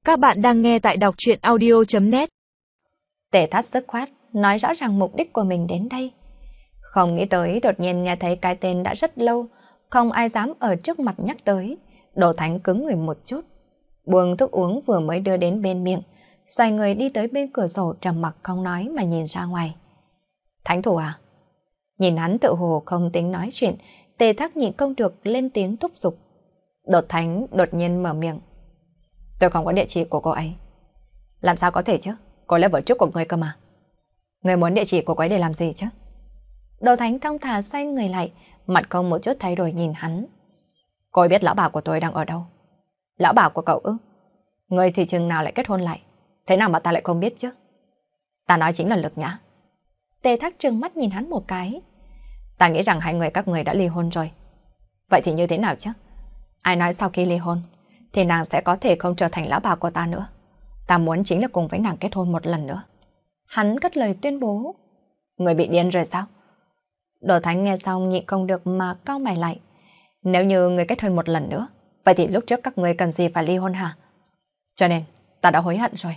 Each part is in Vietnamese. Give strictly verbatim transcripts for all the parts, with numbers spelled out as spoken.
Các bạn đang nghe tại đọc truyện audio chấm net. Tề Thát dứt khoát, nói rõ ràng mục đích của mình đến đây. Không nghĩ tới đột nhiên nghe thấy cái tên đã rất lâu, không ai dám ở trước mặt nhắc tới. Đồ Thánh cứng người một chút, buông thức uống vừa mới đưa đến bên miệng, xoay người đi tới bên cửa sổ trầm mặc không nói mà nhìn ra ngoài. Thánh thủ à? Nhìn hắn tự hồ không tính nói chuyện, Tề Thác nhịn không được lên tiếng thúc giục. Đột Thánh đột nhiên mở miệng. Tôi không có địa chỉ của cô ấy. Làm sao có thể chứ? Cô là vợ trước của người cơ mà. Người muốn địa chỉ của cô ấy để làm gì chứ? Đồ Thánh thong thả xoay người lại, mặt không một chút thay đổi nhìn hắn. Cô ấy biết lão bà của tôi đang ở đâu? Lão bà của cậu ư? Người thì chừng nào lại kết hôn lại? Thế nào mà ta lại không biết chứ? Ta nói chính là Lực Nhã. Tề Thác trừng mắt nhìn hắn một cái. Ta nghĩ rằng hai người các người đã ly hôn rồi. Vậy thì như thế nào chứ? Ai nói sau khi ly hôn thì nàng sẽ có thể không trở thành lão bà của ta nữa. Ta muốn chính là cùng với nàng kết hôn một lần nữa. Hắn cất lời tuyên bố. Người bị điên rồi sao? Đồ Thánh nghe xong nhịn không được mà cau mày lại. Nếu như người kết hôn một lần nữa, vậy thì lúc trước các người cần gì phải ly hôn hả? Cho nên ta đã hối hận rồi.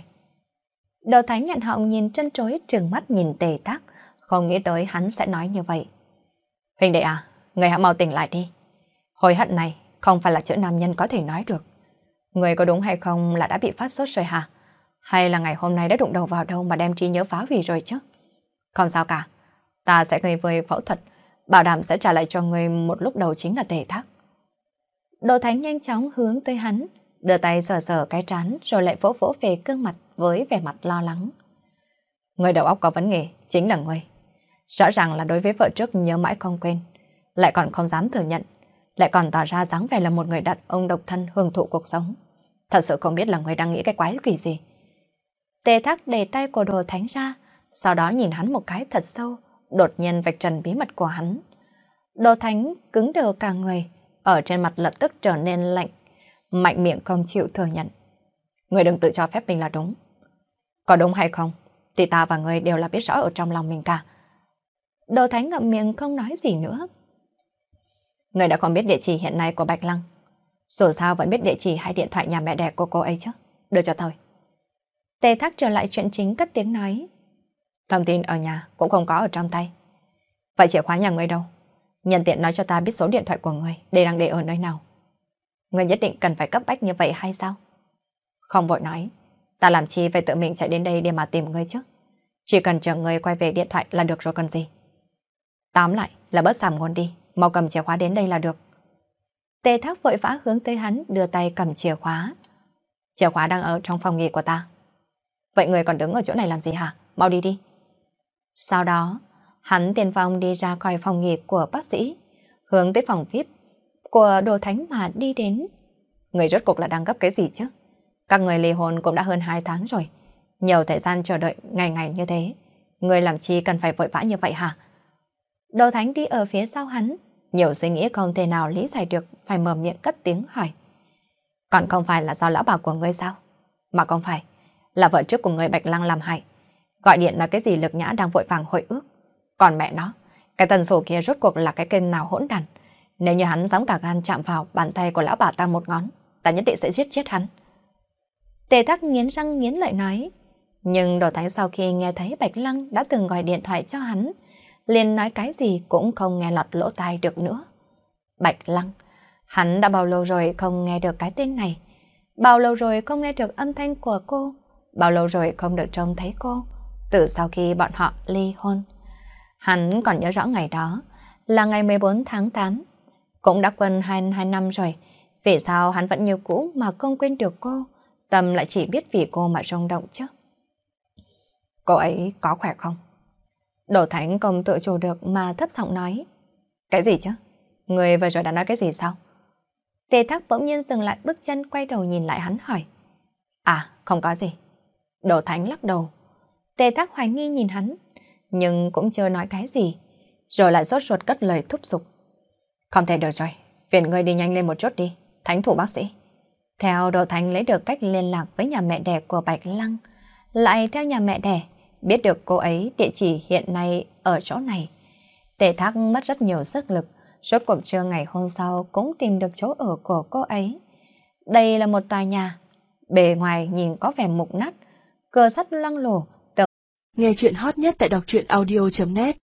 Đồ Thánh nhận họng nhìn chân chối, trừng mắt nhìn Tề Thác, không nghĩ tới hắn sẽ nói như vậy. Huynh đệ à, người hãy mau tỉnh lại đi. Hối hận này không phải là chữ nam nhân có thể nói được. Người có đúng hay không là đã bị phát sốt rồi hả? Hay là ngày hôm nay đã đụng đầu vào đâu mà đem trí nhớ phá hủy rồi chứ? Không sao cả. Ta sẽ người với phẫu thuật, bảo đảm sẽ trả lại cho người một lúc đầu chính là Tề Thác. Đồ Thánh nhanh chóng hướng tới hắn, đưa tay sờ sờ cái trán rồi lại vỗ vỗ về gương mặt với vẻ mặt lo lắng. Người đầu óc có vấn đề chính là người. Rõ ràng là đối với vợ trước nhớ mãi không quên, lại còn không dám thừa nhận, lại còn tỏ ra dáng vẻ là một người đàn ông độc thân hưởng thụ cuộc sống. Thật sự không biết là người đang nghĩ cái quái quỷ gì. Tề Thác để tay của Đồ Thánh ra, sau đó nhìn hắn một cái thật sâu, đột nhiên vạch trần bí mật của hắn. Đồ Thánh cứng đờ cả người, ở trên mặt lập tức trở nên lạnh, mạnh miệng không chịu thừa nhận. Người đừng tự cho phép mình là đúng. Có đúng hay không thì ta và người đều là biết rõ ở trong lòng mình cả. Đồ Thánh ngậm miệng không nói gì nữa. Người đã còn biết địa chỉ hiện nay của Bạch Lăng, dù sao vẫn biết địa chỉ hay điện thoại nhà mẹ đẻ của cô ấy chứ. Đưa cho tôi. Tề Thác trở lại chuyện chính, cất tiếng nói. Thông tin ở nhà cũng không có ở trong tay. Vậy chìa khóa nhà người đâu? Nhân tiện nói cho ta biết số điện thoại của người để đang để ở nơi nào. Người nhất định cần phải cấp bách như vậy hay sao? Không vội nói. Ta làm chi phải tự mình chạy đến đây để mà tìm người chứ? Chỉ cần chờ người quay về điện thoại là được rồi còn gì. Tóm lại là bớt sàm ngôn đi, mau cầm chìa khóa đến đây là được. Tề Thác vội vã hướng tới hắn, đưa tay cầm chìa khóa. Chìa khóa đang ở trong phòng nghỉ của ta. Vậy người còn đứng ở chỗ này làm gì hả? Mau đi đi. Sau đó, hắn tiền phong đi ra khỏi phòng nghỉ của bác sĩ, hướng tới phòng vi ai pi của Đồ Thánh mà đi đến. Người rốt cuộc là đang gấp cái gì chứ? Các người ly hôn cũng đã hơn hai tháng rồi. Nhiều thời gian chờ đợi ngày ngày như thế. Người làm chi cần phải vội vã như vậy hả? Đồ Thánh đi ở phía sau hắn, nhiều suy nghĩ không thể nào lý giải được, phải mở miệng cất tiếng hỏi. Còn không phải là do lão bà của ngươi sao? Mà không phải, là vợ trước của người Bạch Lăng làm hại. Gọi điện là cái gì Lực Nhã đang vội vàng hội ước. Còn mẹ nó, cái tần số kia rốt cuộc là cái kênh nào hỗn đản. Nếu như hắn dám cả gan chạm vào bàn tay của lão bà ta một ngón, ta nhất định sẽ giết chết hắn. Tề Thác nghiến răng nghiến lợi nói. Nhưng Đồ Thánh sau khi nghe thấy Bạch Lăng đã từng gọi điện thoại cho hắn, liền nói cái gì cũng không nghe lọt lỗ tai được nữa. Bạch Lăng, hắn đã bao lâu rồi không nghe được cái tên này? Bao lâu rồi không nghe được âm thanh của cô? Bao lâu rồi không được trông thấy cô? Từ sau khi bọn họ ly hôn. Hắn còn nhớ rõ ngày đó là ngày mười bốn tháng tám. Cũng đã quên hai, hai năm rồi. Vì sao hắn vẫn như cũ mà không quên được cô? Tâm lại chỉ biết vì cô mà rung động chứ. Cô ấy có khỏe không? Đồ Thánh không tự chủ được mà thấp giọng nói. Cái gì chứ? Người vừa rồi đã nói cái gì sao? Tề Thác bỗng nhiên dừng lại bước chân, quay đầu nhìn lại hắn hỏi. À, không có gì. Đồ Thánh lắc đầu. Tề Thác hoài nghi nhìn hắn, nhưng cũng chưa nói cái gì, rồi lại sốt ruột cất lời thúc giục. Không thể được rồi, phiền ngươi đi nhanh lên một chút đi, Thánh thủ bác sĩ. Theo Đồ Thánh lấy được cách liên lạc với nhà mẹ đẻ của Bạch Lăng, lại theo nhà mẹ đẻ biết được cô ấy địa chỉ hiện nay ở chỗ này. Tề Thác mất rất nhiều sức lực, rốt cuộc trưa ngày hôm sau cũng tìm được chỗ ở của cô ấy. Đây là một tòa nhà, bề ngoài nhìn có vẻ mục nát, cửa sắt loang lổ. Nghe chuyện hot nhất tại đọc truyện audio chấm net